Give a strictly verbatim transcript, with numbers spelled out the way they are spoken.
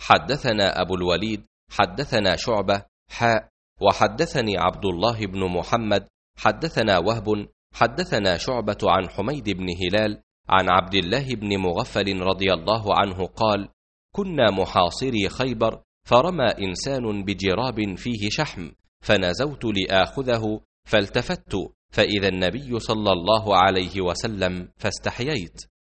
حدثنا أبو الوليد حدثنا شعبة حاء وحدثني عبد الله بن محمد حدثنا وهب حدثنا شعبة عن حميد بن هلال عن عبد الله بن مغفل رضي الله عنه قال: كنا محاصري خيبر، فرمى إنسان بجراب فيه شحم، فنزوت لآخذه، فالتفت فإذا النبي صلى الله عليه وسلم، فاستحييت.